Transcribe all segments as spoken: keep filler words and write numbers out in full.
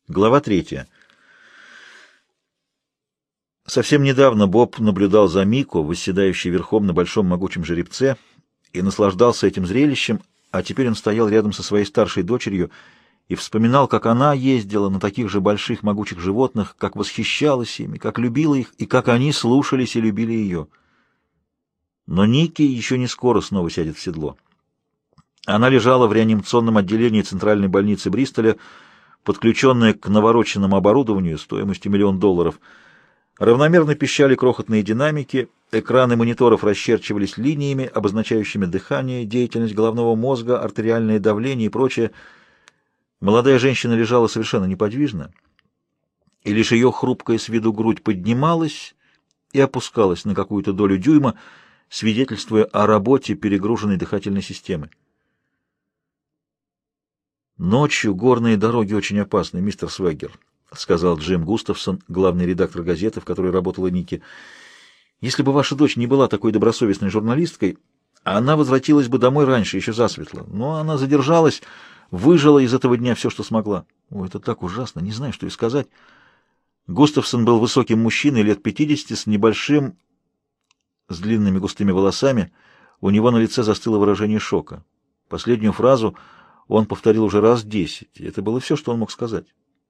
Глава третья. Совсем недавно Боб наблюдал за Мико, восседающей верхом на большом могучем жеребце, и наслаждался этим зрелищем, а теперь он стоял рядом со своей старшей дочерью и вспоминал, как она ездила на таких же больших могучих животных, как восхищалась ими, как любила их, и как они слушались и любили ее. Но Ники еще не скоро снова сядет в седло. Она лежала в реанимационном отделении центральной больницы Бристоля, подключенная к навороченному оборудованию стоимостью миллион долларов. Равномерно пищали крохотные динамики, экраны мониторов расчерчивались линиями, обозначающими дыхание, деятельность головного мозга, артериальное давление и прочее. Молодая женщина лежала совершенно неподвижно, и лишь ее хрупкая с виду грудь поднималась и опускалась на какую-то долю дюйма, свидетельствуя о работе перегруженной дыхательной системы. «Ночью горные дороги очень опасны, мистер Свегер», — сказал Джим Густавсон, главный редактор газеты, в которой работала Ники. «Если бы ваша дочь не была такой добросовестной журналисткой, она возвратилась бы домой раньше, еще засветло. Но она задержалась, выжила из этого дня все, что смогла. О, это так ужасно, не знаю, что и сказать». Густавсон был высоким мужчиной, лет пятидесяти, с небольшим, с длинными густыми волосами. У него на лице застыло выражение шока. Последнюю фразу он повторил уже раз десять, и это было все, что он мог сказать.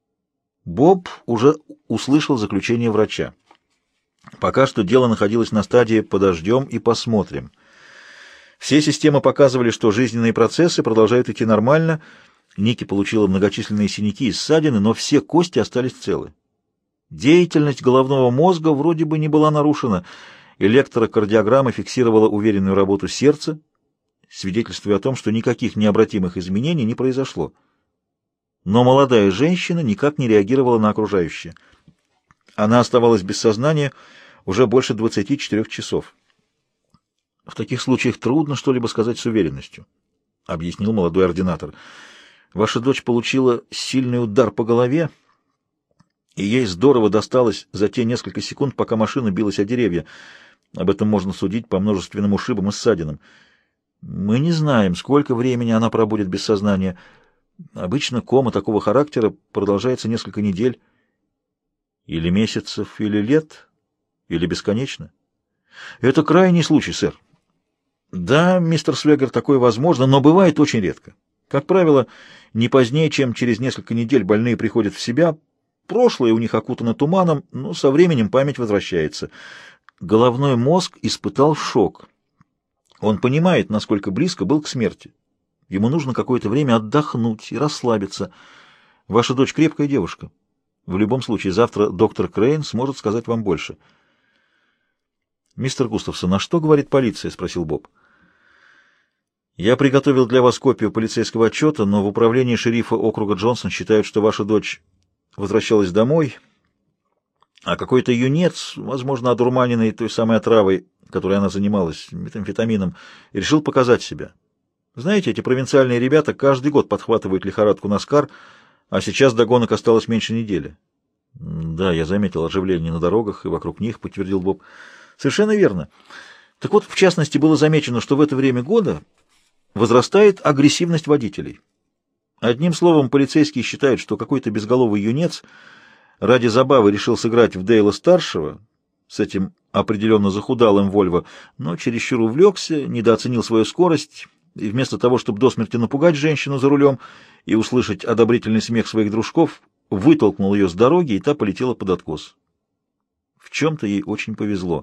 Боб уже услышал заключение врача. Пока что дело находилось на стадии «подождем и посмотрим». Все системы показывали, что жизненные процессы продолжают идти нормально. Ники получила многочисленные синяки и ссадины, но все кости остались целы. Деятельность головного мозга вроде бы не была нарушена. Электрокардиограмма фиксировала уверенную работу сердца, свидетельствуя о том, что никаких необратимых изменений не произошло. Но молодая женщина никак не реагировала на окружающее. Она оставалась без сознания уже больше двадцати четырёх часов. «В таких случаях трудно что-либо сказать с уверенностью», — объяснил молодой ординатор. «Ваша дочь получила сильный удар по голове, и ей здорово досталось за те несколько секунд, пока машина билась о деревья. Об этом можно судить по множественным ушибам и ссадинам. Мы не знаем, сколько времени она пробудет без сознания. Обычно кома такого характера продолжается несколько недель, или месяцев, или лет, или бесконечно. Это крайний случай, сэр. Да, мистер Свегер, такое возможно, но бывает очень редко. Как правило, не позднее, чем через несколько недель больные приходят в себя. Прошлое у них окутано туманом, но со временем память возвращается. Головной мозг испытал шок. Он понимает, насколько близко был к смерти. Ему нужно какое-то время отдохнуть и расслабиться. Ваша дочь крепкая девушка. В любом случае, завтра доктор Крейн сможет сказать вам больше. «Мистер Густавсон, а что говорит полиция?» — спросил Боб. «Я приготовил для вас копию полицейского отчета, но в управлении шерифа округа Джонсон считают, что ваша дочь возвращалась домой, а какой-то юнец, возможно, одурманенный той самой отравой, которой она занималась, метамфетамином, решил показать себя. Знаете, эти провинциальные ребята каждый год подхватывают лихорадку Наскар, а сейчас до гонок осталось меньше недели». «Да, я заметил оживление на дорогах и вокруг них», — подтвердил Боб. «Совершенно верно. Так вот, в частности, было замечено, что в это время года возрастает агрессивность водителей. Одним словом, полицейские считают, что какой-то безголовый юнец ради забавы решил сыграть в Дейла-старшего с этим определенно захудалым Вольво, но чересчур увлекся, недооценил свою скорость, и вместо того, чтобы до смерти напугать женщину за рулем и услышать одобрительный смех своих дружков, вытолкнул ее с дороги, и та полетела под откос. В чем-то ей очень повезло.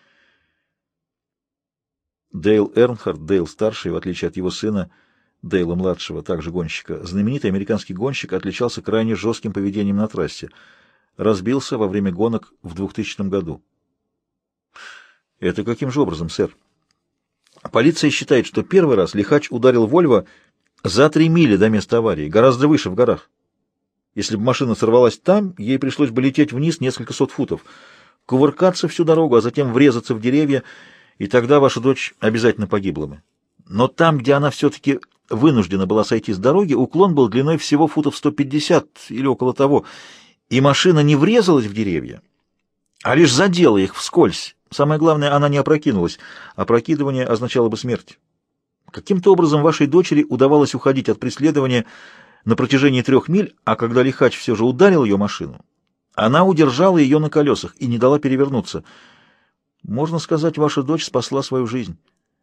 Дейл Эрнхард, Дейл-старший, в отличие от его сына, Дейла-младшего, также гонщика, знаменитый американский гонщик, отличался крайне жестким поведением на трассе. Разбился во время гонок в двухтысячном году. Это каким же образом, сэр? Полиция считает, что первый раз лихач ударил Вольво за три мили до места аварии, гораздо выше в горах. Если бы машина сорвалась там, ей пришлось бы лететь вниз несколько сот футов, кувыркаться всю дорогу, а затем врезаться в деревья, и тогда ваша дочь обязательно погибла бы. Но там, где она все-таки вынуждена была сойти с дороги, уклон был длиной всего футов сто пятьдесят или около того, и машина не врезалась в деревья, а лишь задела их вскользь. Самое главное, она не опрокинулась. Опрокидывание означало бы смерть. Каким-то образом вашей дочери удавалось уходить от преследования, на протяжении трех миль, а когда лихач все же ударил ее машину, она удержала ее на колесах и не дала перевернуться. Можно сказать, ваша дочь спасла свою жизнь.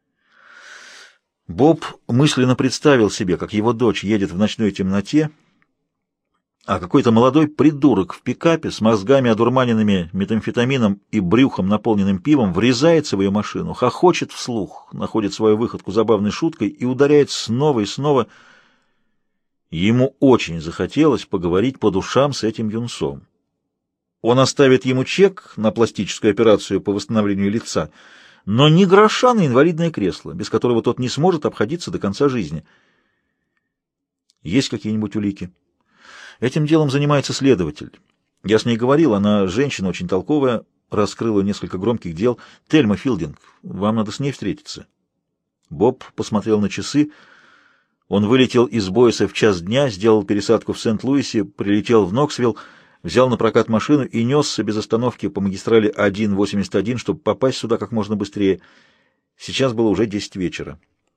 Боб мысленно представил себе, как его дочь едет в ночной темноте, а какой-то молодой придурок в пикапе с мозгами, одурманенными метамфетамином и брюхом, наполненным пивом, врезается в ее машину, хохочет вслух, находит свою выходку забавной шуткой и ударяет снова и снова. Ему очень захотелось поговорить по душам с этим юнцом. Он оставит ему чек на пластическую операцию по восстановлению лица, но ни гроша на инвалидное кресло, без которого тот не сможет обходиться до конца жизни. Есть какие-нибудь улики? Этим делом занимается следователь. Я с ней говорил, она женщина очень толковая, раскрыла несколько громких дел. Тельма Филдинг, вам надо с ней встретиться. Боб посмотрел на часы. Он вылетел из Бойса в час дня, сделал пересадку в Сент-Луисе, прилетел в Ноксвилл, взял на прокат машину и несся без остановки по магистрали один восемьдесят один, чтобы попасть сюда как можно быстрее. Сейчас было уже десять вечера.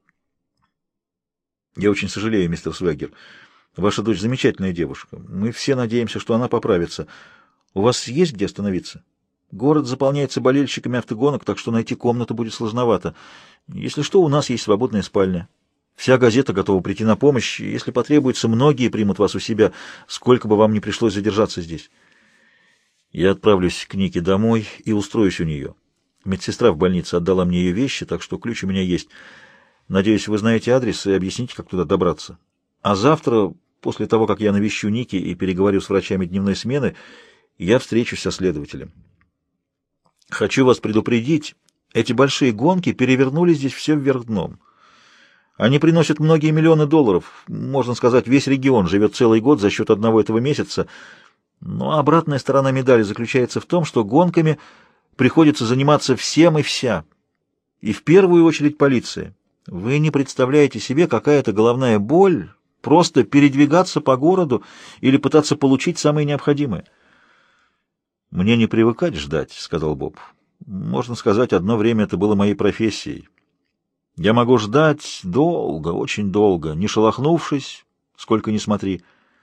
Я очень сожалею, мистер Свегер. Ваша дочь замечательная девушка. Мы все надеемся, что она поправится. У вас есть где остановиться? Город заполняется болельщиками автогонок, так что найти комнату будет сложновато. Если что, у нас есть свободная спальня. Вся газета готова прийти на помощь. Если потребуется, многие примут вас у себя, сколько бы вам ни пришлось задержаться здесь. Я отправлюсь к Нике домой и устроюсь у нее. Медсестра в больнице отдала мне ее вещи, так что ключ у меня есть. Надеюсь, вы знаете адрес и объясните, как туда добраться. А завтра, после того, как я навещу Ники и переговорю с врачами дневной смены, я встречусь со следователем. Хочу вас предупредить, эти большие гонки перевернули здесь все вверх дном. Они приносят многие миллионы долларов. Можно сказать, весь регион живет целый год за счет одного этого месяца. Но обратная сторона медали заключается в том, что гонками приходится заниматься всем и вся. И в первую очередь полиция. Вы не представляете себе, какая это головная боль просто передвигаться по городу или пытаться получить самое необходимое. «Мне не привыкать ждать», — сказал Боб. «Можно сказать, одно время это было моей профессией. Я могу ждать долго, очень долго, не шелохнувшись, сколько ни смотри».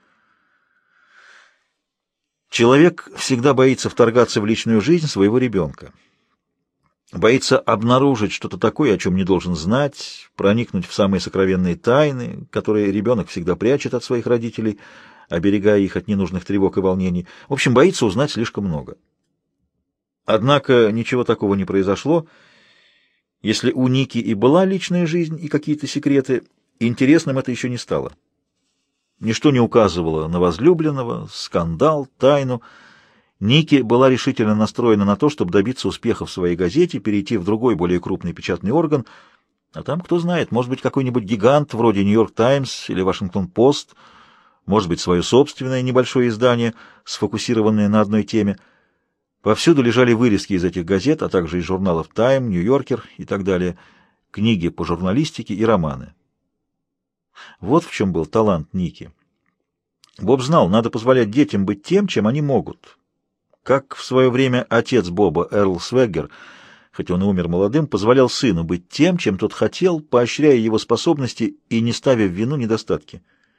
Человек всегда боится вторгаться в личную жизнь своего ребенка. Боится обнаружить что-то такое, о чем не должен знать, проникнуть в самые сокровенные тайны, которые ребенок всегда прячет от своих родителей, оберегая их от ненужных тревог и волнений. В общем, боится узнать слишком много. Однако ничего такого не произошло. Если у Ники и была личная жизнь и какие-то секреты, интересным это еще не стало. Ничто не указывало на возлюбленного, скандал, тайну. Ники была решительно настроена на то, чтобы добиться успеха в своей газете, перейти в другой, более крупный печатный орган, а там, кто знает, может быть, какой-нибудь гигант вроде «Нью-Йорк Таймс» или «Вашингтон-Пост», может быть, свое собственное небольшое издание, сфокусированное на одной теме. Повсюду лежали вырезки из этих газет, а также из журналов «Тайм», «Нью-Йоркер» и так далее, книги по журналистике и романы. Вот в чем был талант Ники. Боб знал, надо позволять детям быть тем, чем они могут. Как в свое время отец Боба, Эрл Свегер, хоть он и умер молодым, позволял сыну быть тем, чем тот хотел, поощряя его способности и не ставя в вину недостатки.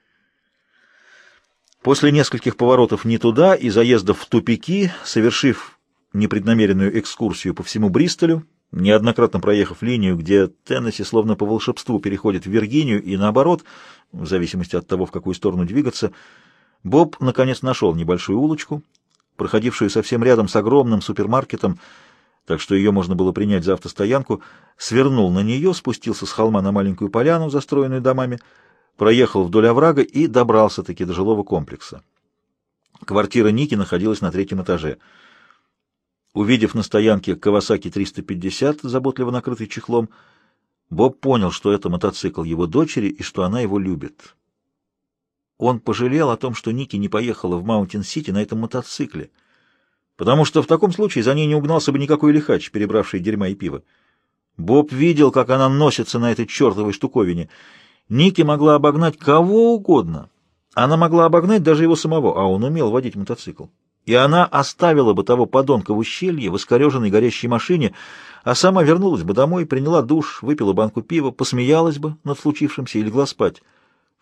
После нескольких поворотов не туда и заездов в тупики, совершив непреднамеренную экскурсию по всему Бристолю, неоднократно проехав линию, где Теннесси словно по волшебству переходит в Виргинию и наоборот, в зависимости от того, в какую сторону двигаться, Боб наконец нашел небольшую улочку, проходившую совсем рядом с огромным супермаркетом, так что ее можно было принять за автостоянку, свернул на нее, спустился с холма на маленькую поляну, застроенную домами, проехал вдоль оврага и добрался-таки до жилого комплекса. Квартира Ники находилась на третьем этаже. Увидев на стоянке Кавасаки триста пятьдесят, заботливо накрытый чехлом, Боб понял, что это мотоцикл его дочери и что она его любит. Он пожалел о том, что Ники не поехала в Маунтин-Сити на этом мотоцикле, потому что в таком случае за ней не угнался бы никакой лихач, перебравший дерьма и пива. Боб видел, как она носится на этой чертовой штуковине. Ники могла обогнать кого угодно. Она могла обогнать даже его самого, а он умел водить мотоцикл. И она оставила бы того подонка в ущелье, в искореженной горящей машине, а сама вернулась бы домой, приняла душ, выпила банку пива, посмеялась бы над случившимся и легла спать. В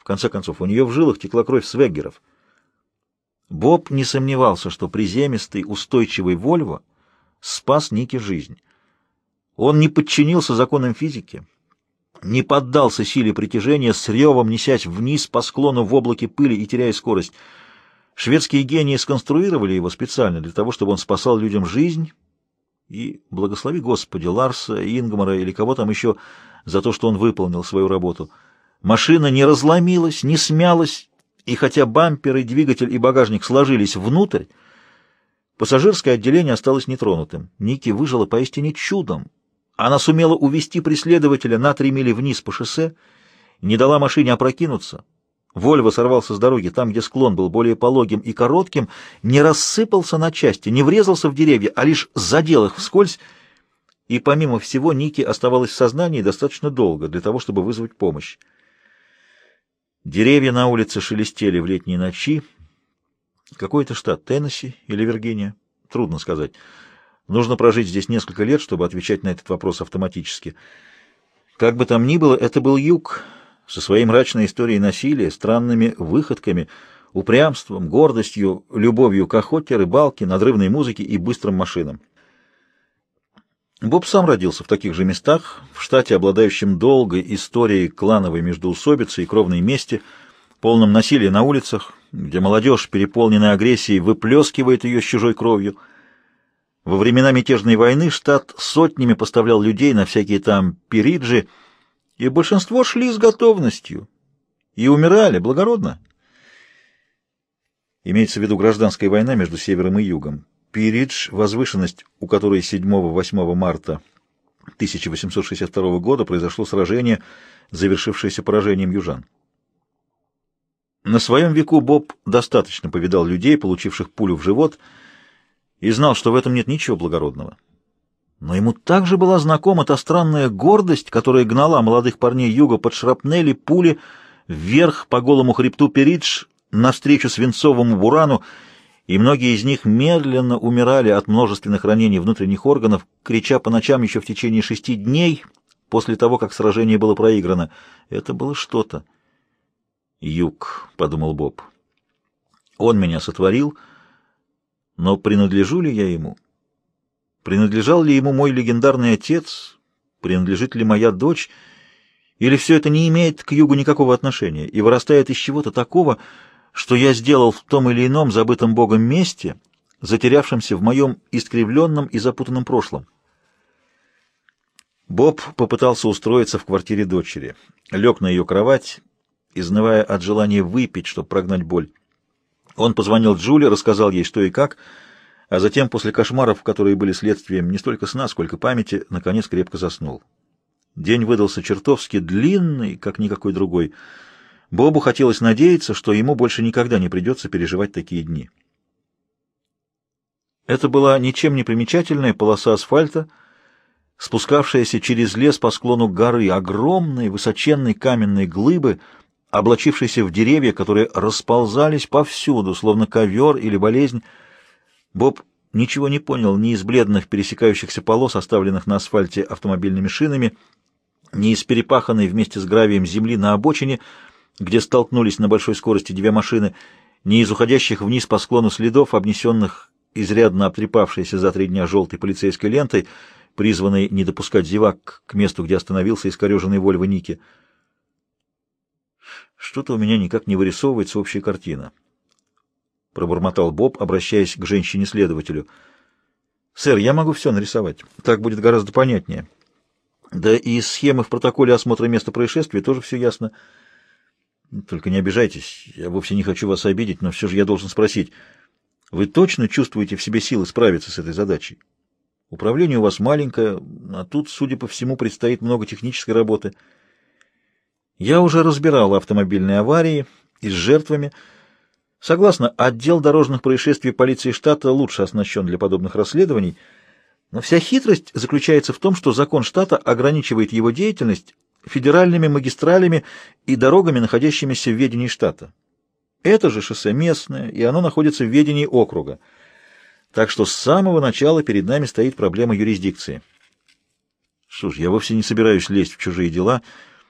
В конце концов, у нее в жилах текла кровь Свеггеров. Боб не сомневался, что приземистый, устойчивый Вольво спас Нике жизнь. Он не подчинился законам физики, не поддался силе притяжения, с ревом несясь вниз по склону в облаке пыли и теряя скорость. Шведские гении сконструировали его специально для того, чтобы он спасал людям жизнь, и, благослови Господи, Ларса, Ингмара или кого там еще за то, что он выполнил свою работу. Машина не разломилась, не смялась, и хотя бамперы, двигатель и багажник сложились внутрь, пассажирское отделение осталось нетронутым. Ники выжила поистине чудом. Она сумела увести преследователя на три мили вниз по шоссе, не дала машине опрокинуться. Вольво сорвался с дороги там, где склон был более пологим и коротким, не рассыпался на части, не врезался в деревья, а лишь задел их вскользь, и помимо всего Ники оставалась в сознании достаточно долго для того, чтобы вызвать помощь. Деревья на улице шелестели в летние ночи. Какой это штат, Теннесси или Виргиния? Трудно сказать. Нужно прожить здесь несколько лет, чтобы отвечать на этот вопрос автоматически. Как бы там ни было, это был юг, со своей мрачной историей насилия, странными выходками, упрямством, гордостью, любовью к охоте, рыбалке, надрывной музыке и быстрым машинам. Боб сам родился в таких же местах, в штате, обладающем долгой историей клановой междоусобицы и кровной мести, полном насилия на улицах, где молодежь, переполненная агрессией, выплескивает ее с чужой кровью. Во времена мятежной войны штат сотнями поставлял людей на всякие там пириджи, и большинство шли с готовностью и умирали благородно. Имеется в виду гражданская война между севером и югом. Пиридж — возвышенность, у которой седьмого-восьмого марта тысяча восемьсот шестьдесят второго года произошло сражение, завершившееся поражением южан. На своем веку Боб достаточно повидал людей, получивших пулю в живот, и знал, что в этом нет ничего благородного. Но ему также была знакома та странная гордость, которая гнала молодых парней юга под шрапнели, пули, вверх по голому хребту Пиридж, навстречу свинцовому бурану, и многие из них медленно умирали от множественных ранений внутренних органов, крича по ночам еще в течение шести дней после того, как сражение было проиграно. Это было что-то. «Юг», — подумал Боб. «Он меня сотворил, но принадлежу ли я ему? Принадлежал ли ему мой легендарный отец? Принадлежит ли моя дочь? Или все это не имеет к югу никакого отношения и вырастает из чего-то такого, что я сделал в том или ином забытом Богом месте, затерявшемся в моем искривленном и запутанном прошлом?» Боб попытался устроиться в квартире дочери, лег на ее кровать, изнывая от желания выпить, чтобы прогнать боль. Он позвонил Джуле, рассказал ей, что и как, а затем, после кошмаров, которые были следствием не столько сна, сколько памяти, наконец крепко заснул. День выдался чертовски длинный, как никакой другой. Бобу хотелось надеяться, что ему больше никогда не придется переживать такие дни. Это была ничем не примечательная полоса асфальта, спускавшаяся через лес по склону горы, огромные высоченные каменные глыбы, облачившиеся в деревья, которые расползались повсюду, словно ковер или болезнь. Боб ничего не понял ни из бледных пересекающихся полос, оставленных на асфальте автомобильными шинами, ни из перепаханной вместе с гравием земли на обочине, где столкнулись на большой скорости две машины, ни из уходящих вниз по склону следов, обнесенных изрядно обтрепавшейся за три дня желтой полицейской лентой, призванной не допускать зевак к месту, где остановился искореженный Вольво Ники. «Что-то у меня никак не вырисовывается общая картина», — пробормотал Боб, обращаясь к женщине-следователю. «Сэр, я могу все нарисовать. Так будет гораздо понятнее. Да и из схемы в протоколе осмотра места происшествия тоже все ясно. Только не обижайтесь, я вовсе не хочу вас обидеть, но все же я должен спросить, вы точно чувствуете в себе силы справиться с этой задачей? Управление у вас маленькое, а тут, судя по всему, предстоит много технической работы. Я уже разбирал автомобильные аварии и с жертвами. Согласно, отдел дорожных происшествий полиции штата лучше оснащен для подобных расследований, но вся хитрость заключается в том, что закон штата ограничивает его деятельность федеральными магистралями и дорогами, находящимися в ведении штата. Это же шоссе местное, и оно находится в ведении округа. Так что с самого начала перед нами стоит проблема юрисдикции. Что ж, я вовсе не собираюсь лезть в чужие дела.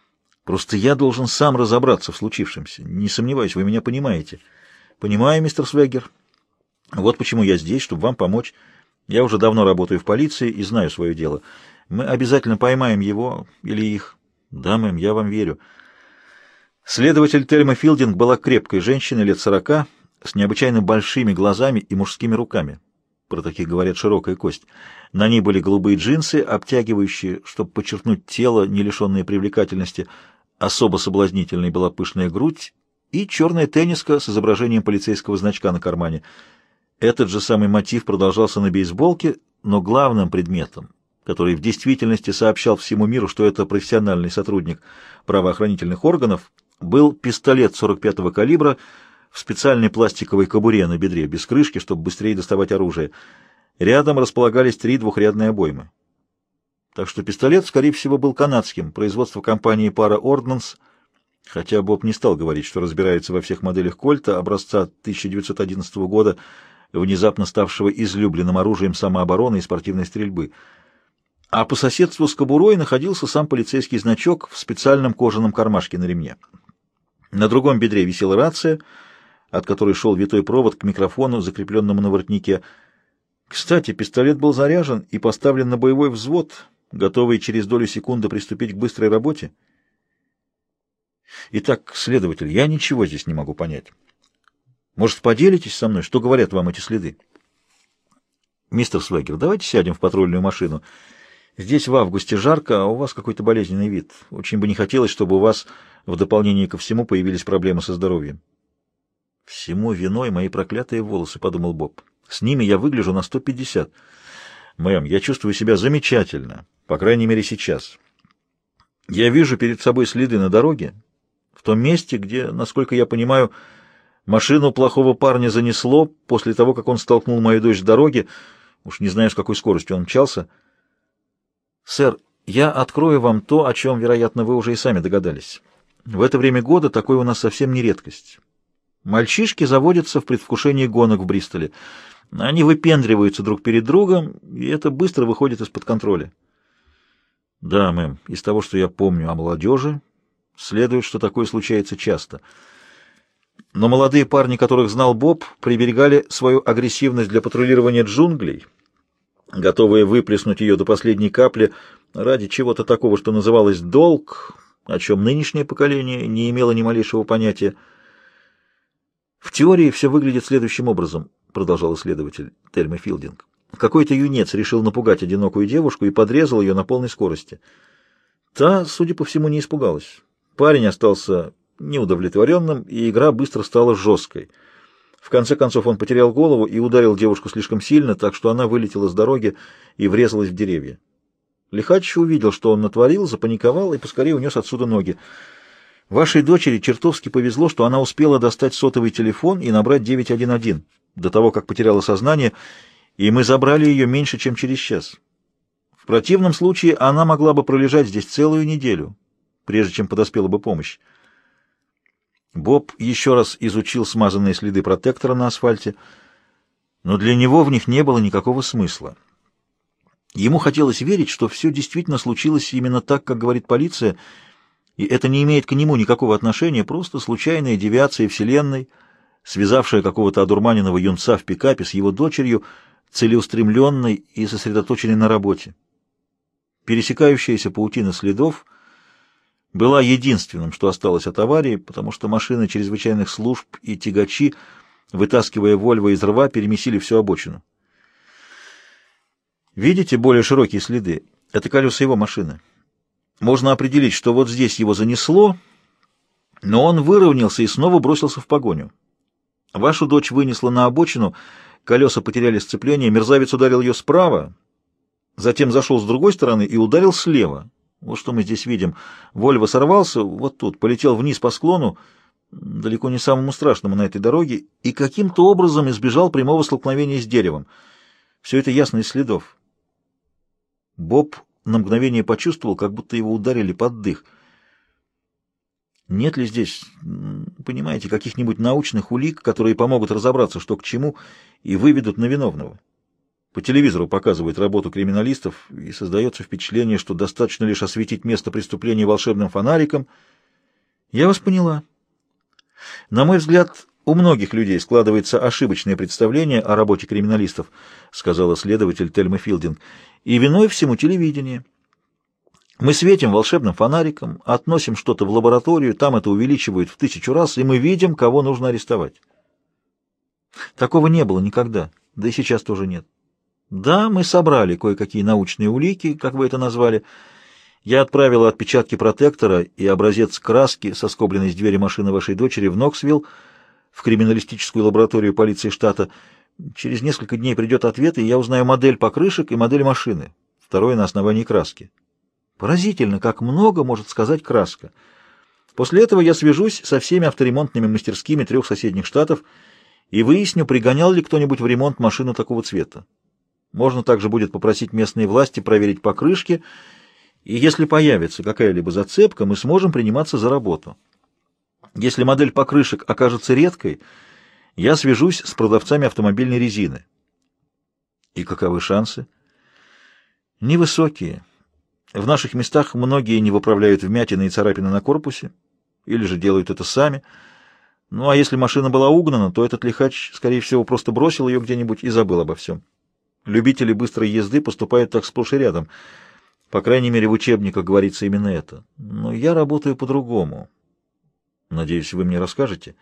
Просто я должен сам разобраться в случившемся. Не сомневаюсь, вы меня понимаете. Понимаю, мистер Свегер. Вот почему я здесь, чтобы вам помочь. Я уже давно работаю в полиции и знаю свое дело. Мы обязательно поймаем его или их. Да, мэм, я вам верю. Следователь Тельма Филдинг была крепкой женщиной лет сорока, с необычайно большими глазами и мужскими руками. Про таких говорят широкая кость. На ней были голубые джинсы, обтягивающие, чтобы подчеркнуть тело, не лишенное привлекательности. Особо соблазнительной была пышная грудь и черная тенниска с изображением полицейского значка на кармане. Этот же самый мотив продолжался на бейсболке, но главным предметом, который в действительности сообщал всему миру, что это профессиональный сотрудник правоохранительных органов, был пистолет сорок пятого калибра в специальной пластиковой кобуре на бедре, без крышки, чтобы быстрее доставать оружие. Рядом располагались три двухрядные обоймы. Так что пистолет, скорее всего, был канадским, производства компании Para Ordnance, хотя Боб не стал говорить, что разбирается во всех моделях Кольта образца тысяча девятьсот одиннадцатого года, внезапно ставшего излюбленным оружием самообороны и спортивной стрельбы. А по соседству с кобурой находился сам полицейский значок в специальном кожаном кармашке на ремне. На другом бедре висела рация, от которой шел витой провод к микрофону, закрепленному на воротнике. Кстати, пистолет был заряжен и поставлен на боевой взвод, готовый через долю секунды приступить к быстрой работе. Итак, следователь, я ничего здесь не могу понять. Может, поделитесь со мной, что говорят вам эти следы? Мистер Свегер, давайте сядем в патрульную машину. Здесь в августе жарко, а у вас какой-то болезненный вид. Очень бы не хотелось, чтобы у вас в дополнение ко всему появились проблемы со здоровьем. Всему виной мои проклятые волосы, — подумал Боб. С ними я выгляжу на сто пятьдесят. Мэм, я чувствую себя замечательно, по крайней мере сейчас. Я вижу перед собой следы на дороге, в том месте, где, насколько я понимаю, машину плохого парня занесло после того, как он столкнул мою дочь с дороги. Уж не знаю, с какой скоростью он мчался. Сэр, я открою вам то, о чем, вероятно, вы уже и сами догадались. В это время года такое у нас совсем не редкость. Мальчишки заводятся в предвкушении гонок в Бристоле. Они выпендриваются друг перед другом, и это быстро выходит из-под контроля. Да, мэм, из того, что я помню о молодежи, следует, что такое случается часто. Но молодые парни, которых знал Боб, приберегали свою агрессивность для патрулирования джунглей, готовые выплеснуть ее до последней капли ради чего-то такого, что называлось «долг», о чем нынешнее поколение не имело ни малейшего понятия. «В теории все выглядит следующим образом», — продолжал исследователь Тельма Филдинг. «Какой-то юнец решил напугать одинокую девушку и подрезал ее на полной скорости. Та, судя по всему, не испугалась. Парень остался неудовлетворенным, и игра быстро стала жесткой. В конце концов он потерял голову и ударил девушку слишком сильно, так что она вылетела с дороги и врезалась в деревья. Лихач увидел, что он натворил, запаниковал и поскорее унес отсюда ноги. Вашей дочери чертовски повезло, что она успела достать сотовый телефон и набрать девять один один до того, как потеряла сознание, и мы забрали ее меньше, чем через час. В противном случае она могла бы пролежать здесь целую неделю, прежде чем подоспела бы помощь. Боб еще раз изучил смазанные следы протектора на асфальте, но для него в них не было никакого смысла. Ему хотелось верить, что все действительно случилось именно так, как говорит полиция, и это не имеет к нему никакого отношения, просто случайная девиация Вселенной, связавшая какого-то одурманенного юнца в пикапе с его дочерью, целеустремленной и сосредоточенной на работе. Пересекающаяся паутина следов была единственным, что осталось от аварии, потому что машины чрезвычайных служб и тягачи, вытаскивая Вольво из рва, перемесили всю обочину. Видите более широкие следы? Это колеса его машины. Можно определить, что вот здесь его занесло, но он выровнялся и снова бросился в погоню. Вашу дочь вынесла на обочину, колеса потеряли сцепление, мерзавец ударил ее справа, затем зашел с другой стороны и ударил слева. Вот что мы здесь видим. Вольво сорвался, вот тут, полетел вниз по склону, далеко не самому страшному на этой дороге, и каким-то образом избежал прямого столкновения с деревом. Все это ясно из следов. Боб на мгновение почувствовал, как будто его ударили под дых. Нет ли здесь, понимаете, каких-нибудь научных улик, которые помогут разобраться, что к чему, и выведут на виновного? По телевизору показывают работу криминалистов, и создается впечатление, что достаточно лишь осветить место преступления волшебным фонариком, Я вас поняла. На мой взгляд, у многих людей складывается ошибочное представление о работе криминалистов, сказала следователь Тельма Филдинг, и виной всему телевидение. Мы светим волшебным фонариком, относим что-то в лабораторию, там это увеличивают в тысячу раз, и мы видим, кого нужно арестовать. Такого не было никогда, да и сейчас тоже нет. Да, мы собрали кое-какие научные улики, как вы это назвали. Я отправила отпечатки протектора и образец краски, соскобленной с двери машины вашей дочери в Ноксвилл, в криминалистическую лабораторию полиции штата. Через несколько дней придет ответ, и я узнаю модель покрышек и модель машины. Второе на основании краски. Поразительно, как много может сказать краска. После этого я свяжусь со всеми авторемонтными мастерскими трех соседних штатов и выясню, пригонял ли кто-нибудь в ремонт машину такого цвета. Можно также будет попросить местные власти проверить покрышки, и если появится какая-либо зацепка, мы сможем приниматься за работу. Если модель покрышек окажется редкой, я свяжусь с продавцами автомобильной резины. И каковы шансы? Невысокие. В наших местах многие не выправляют вмятины и царапины на корпусе, или же делают это сами. Ну а если машина была угнана, то этот лихач, скорее всего, просто бросил ее где-нибудь и забыл обо всем. Любители быстрой езды поступают так сплошь и рядом. По крайней мере, в учебниках говорится именно это. Но я работаю по-другому. Надеюсь, вы мне расскажете.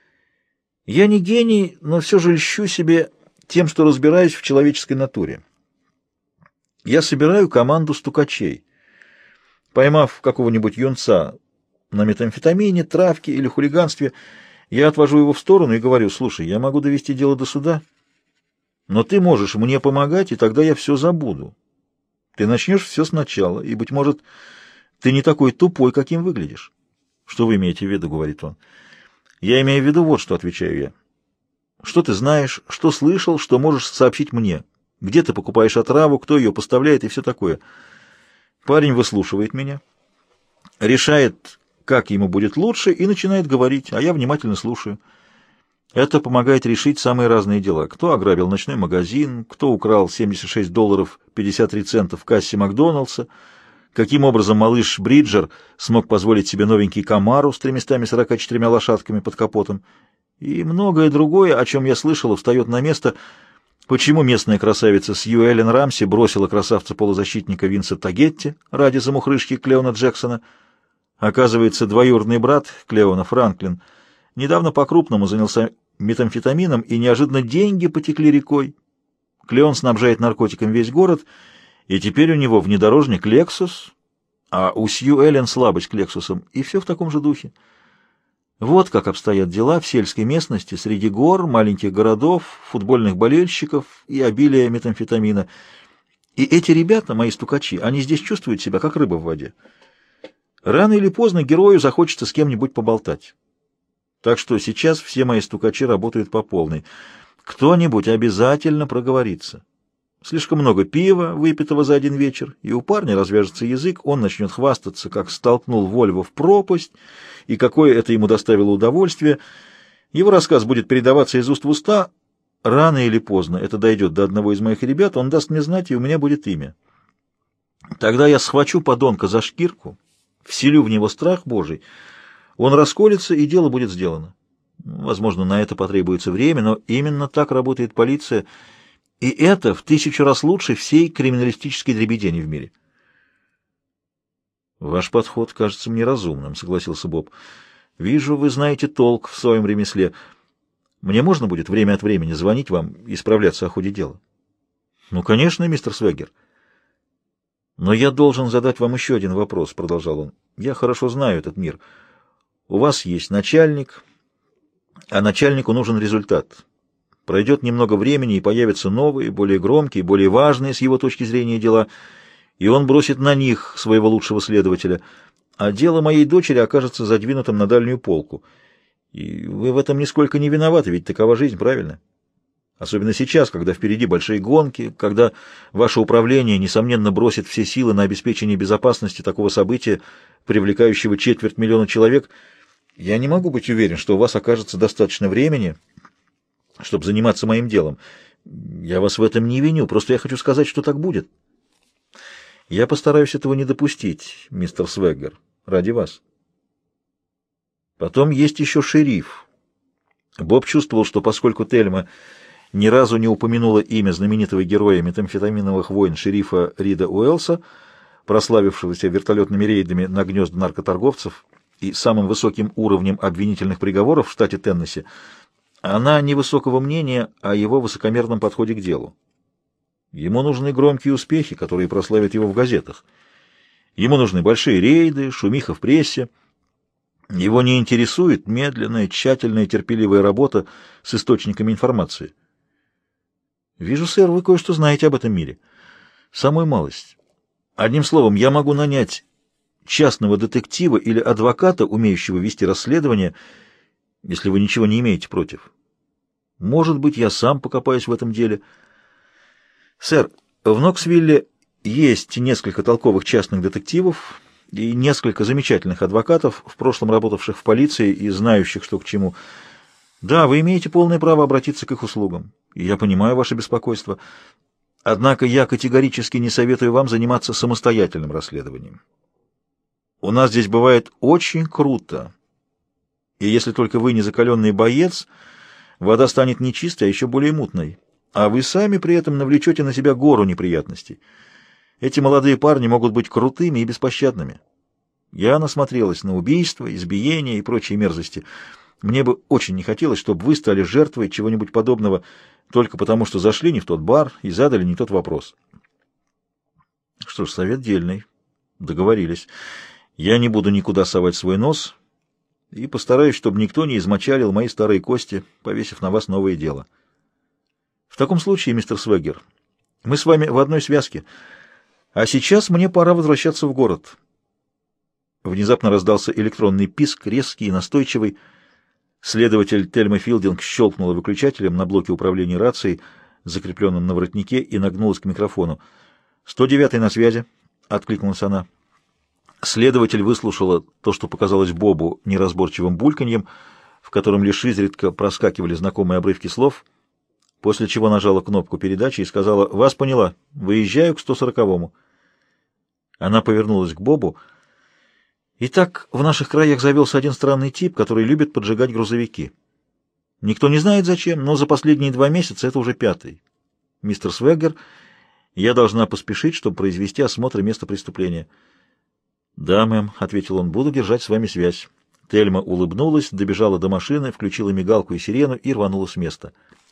Я не гений, но все же льщу себе тем, что разбираюсь в человеческой натуре. Я собираю команду стукачей. Поймав какого-нибудь юнца на метамфетамине, травке или хулиганстве, я отвожу его в сторону и говорю: слушай, я могу довести дело до суда, но ты можешь мне помогать, и тогда я все забуду. Ты начнешь все сначала, и, быть может, ты не такой тупой, каким выглядишь. Что вы имеете в виду, говорит он. Я имею в виду вот что, отвечаю я. Что ты знаешь, что слышал, что можешь сообщить мне? Где ты покупаешь отраву, кто ее поставляет и все такое. Парень выслушивает меня, решает, как ему будет лучше, и начинает говорить, а я внимательно слушаю. Это помогает решить самые разные дела. Кто ограбил ночной магазин, кто украл семьдесят шесть долларов пятьдесят три цента в кассе Макдоналдса, каким образом малыш Бриджер смог позволить себе новенький Камару с тремястами сорока четырьмя лошадками под капотом, и многое другое, о чем я слышал, встает на место. Почему местная красавица Сью Эллен Рамси бросила красавца-полузащитника Винса Тагетти ради замухрышки Клеона Джексона? Оказывается, двоюродный брат Клеона, Франклин, недавно по-крупному занялся метамфетамином, и неожиданно деньги потекли рекой. Клеон снабжает наркотиком весь город, и теперь у него внедорожник «Лексус», а у Сью Эллен слабость к «Лексусам», и все в таком же духе. Вот как обстоят дела в сельской местности, среди гор, маленьких городов, футбольных болельщиков и обилия метамфетамина. И эти ребята, мои стукачи, они здесь чувствуют себя, как рыба в воде. Рано или поздно герою захочется с кем-нибудь поболтать. Так что сейчас все мои стукачи работают по полной. Кто-нибудь обязательно проговорится. Слишком много пива, выпитого за один вечер, и у парня развяжется язык, он начнет хвастаться, как столкнул Вольво в пропасть, и какое это ему доставило удовольствие. Его рассказ будет передаваться из уст в уста. Рано или поздно это дойдет до одного из моих ребят, он даст мне знать, и у меня будет имя. Тогда я схвачу подонка за шкирку, вселю в него страх Божий, он расколется, и дело будет сделано. Возможно, на это потребуется время, но именно так работает полиция, и это в тысячу раз лучше всей криминалистической дребедени в мире. «Ваш подход кажется мне разумным», — согласился Боб. «Вижу, вы знаете толк в своем ремесле. Мне можно будет время от времени звонить вам и справляться о ходе дела?» «Ну, конечно, мистер Свегер». «Но я должен задать вам еще один вопрос», — продолжал он. «Я хорошо знаю этот мир. У вас есть начальник, а начальнику нужен результат. Пройдет немного времени, и появятся новые, более громкие, более важные с его точки зрения дела, и он бросит на них своего лучшего следователя, а дело моей дочери окажется задвинутым на дальнюю полку. И вы в этом нисколько не виноваты, ведь такова жизнь, правильно? Особенно сейчас, когда впереди большие гонки, когда ваше управление, несомненно, бросит все силы на обеспечение безопасности такого события, привлекающего четверть миллиона человек. Я не могу быть уверен, что у вас окажется достаточно времени, чтобы заниматься моим делом. Я вас в этом не виню, просто я хочу сказать, что так будет. Я постараюсь этого не допустить, мистер Свегер, ради вас. Потом есть еще шериф. Боб чувствовал, что поскольку Тельма ни разу не упомянула имя знаменитого героя метамфетаминовых войн шерифа Рида Уэллса, прославившегося вертолетными рейдами на гнезда наркоторговцев и самым высоким уровнем обвинительных приговоров в штате Теннесси, она невысокого мнения о его высокомерном подходе к делу. Ему нужны громкие успехи, которые прославят его в газетах. Ему нужны большие рейды, шумиха в прессе. Его не интересует медленная, тщательная, терпеливая работа с источниками информации. «Вижу, сэр, вы кое-что знаете об этом мире. Самую малость. Одним словом, я могу нанять частного детектива или адвоката, умеющего вести расследование, если вы ничего не имеете против. Может быть, я сам покопаюсь в этом деле. Сэр, в Ноксвилле есть несколько толковых частных детективов и несколько замечательных адвокатов, в прошлом работавших в полиции и знающих, что к чему. Да, вы имеете полное право обратиться к их услугам, и я понимаю ваше беспокойство. Однако я категорически не советую вам заниматься самостоятельным расследованием. У нас здесь бывает очень круто, и если только вы не закаленный боец, вода станет не чистой, а еще более мутной, а вы сами при этом навлечете на себя гору неприятностей. Эти молодые парни могут быть крутыми и беспощадными. Я насмотрелась на убийства, избиения и прочие мерзости. Мне бы очень не хотелось, чтобы вы стали жертвой чего-нибудь подобного только потому, что зашли не в тот бар и задали не тот вопрос. Что ж, совет дельный. Договорились. Я не буду никуда совать свой нос и постараюсь, чтобы никто не измочалил мои старые кости, повесив на вас новое дело. В таком случае, мистер Свегер, мы с вами в одной связке. А сейчас мне пора возвращаться в город. Внезапно раздался электронный писк, резкий и настойчивый. Следователь Тельма Филдинг щелкнула выключателем на блоке управления рацией, закрепленном на воротнике, и нагнулась к микрофону. «сто девятый на связи», — откликнулась она. Следователь выслушала то, что показалось Бобу неразборчивым бульканьем, в котором лишь изредка проскакивали знакомые обрывки слов, после чего нажала кнопку передачи и сказала: «Вас поняла. Выезжаю к сто сороковому». Она повернулась к Бобу. «Итак, в наших краях завелся один странный тип, который любит поджигать грузовики. Никто не знает зачем, но за последние два месяца это уже пятый. Мистер Свегер, я должна поспешить, чтобы произвести осмотр места преступления». «Да, мэм», — ответил он, — «буду держать с вами связь». Тельма улыбнулась, добежала до машины, включила мигалку и сирену и рванула с места.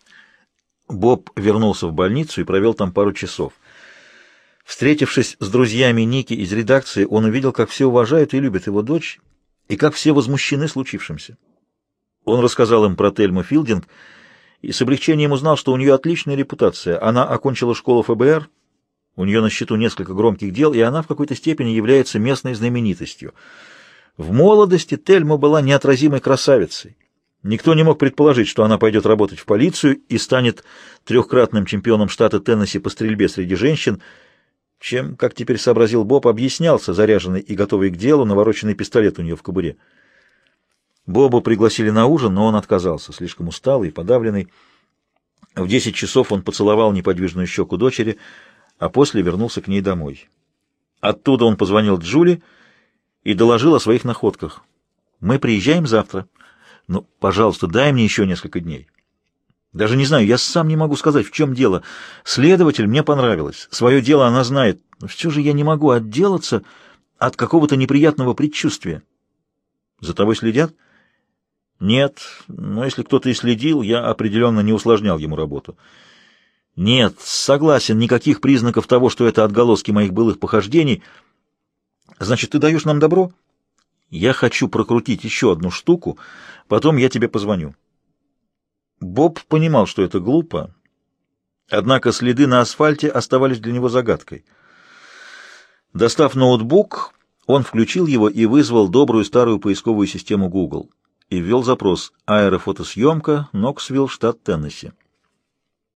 Боб вернулся в больницу и провел там пару часов. Встретившись с друзьями Ники из редакции, он увидел, как все уважают и любят его дочь, и как все возмущены случившимся. Он рассказал им про Тельму Филдинг и с облегчением узнал, что у нее отличная репутация. Она окончила школу эф бэ эр, у нее на счету несколько громких дел, и она в какой-то степени является местной знаменитостью. В молодости Тельма была неотразимой красавицей. Никто не мог предположить, что она пойдет работать в полицию и станет трехкратным чемпионом штата Теннесси по стрельбе среди женщин, чем, как теперь сообразил Боб, объяснялся заряженный и готовый к делу навороченный пистолет у нее в кобуре. Боба пригласили на ужин, но он отказался, слишком усталый и подавленный. В десять часов он поцеловал неподвижную щеку дочери, а после вернулся к ней домой. Оттуда он позвонил Джули и доложил о своих находках. «Мы приезжаем завтра. Ну, пожалуйста, дай мне еще несколько дней». «Даже не знаю, я сам не могу сказать, в чем дело. Следователь мне понравилась. Свое дело она знает. Но все же я не могу отделаться от какого-то неприятного предчувствия». «За тобой следят?» «Нет, но если кто-то и следил, я определенно не усложнял ему работу». «Нет, согласен, никаких признаков того, что это отголоски моих былых похождений. Значит, ты даешь нам добро?» «Я хочу прокрутить еще одну штуку, потом я тебе позвоню». Боб понимал, что это глупо, однако следы на асфальте оставались для него загадкой. Достав ноутбук, он включил его и вызвал добрую старую поисковую систему Google и ввел запрос «Аэрофотосъемка, Ноксвилл, штат Теннесси».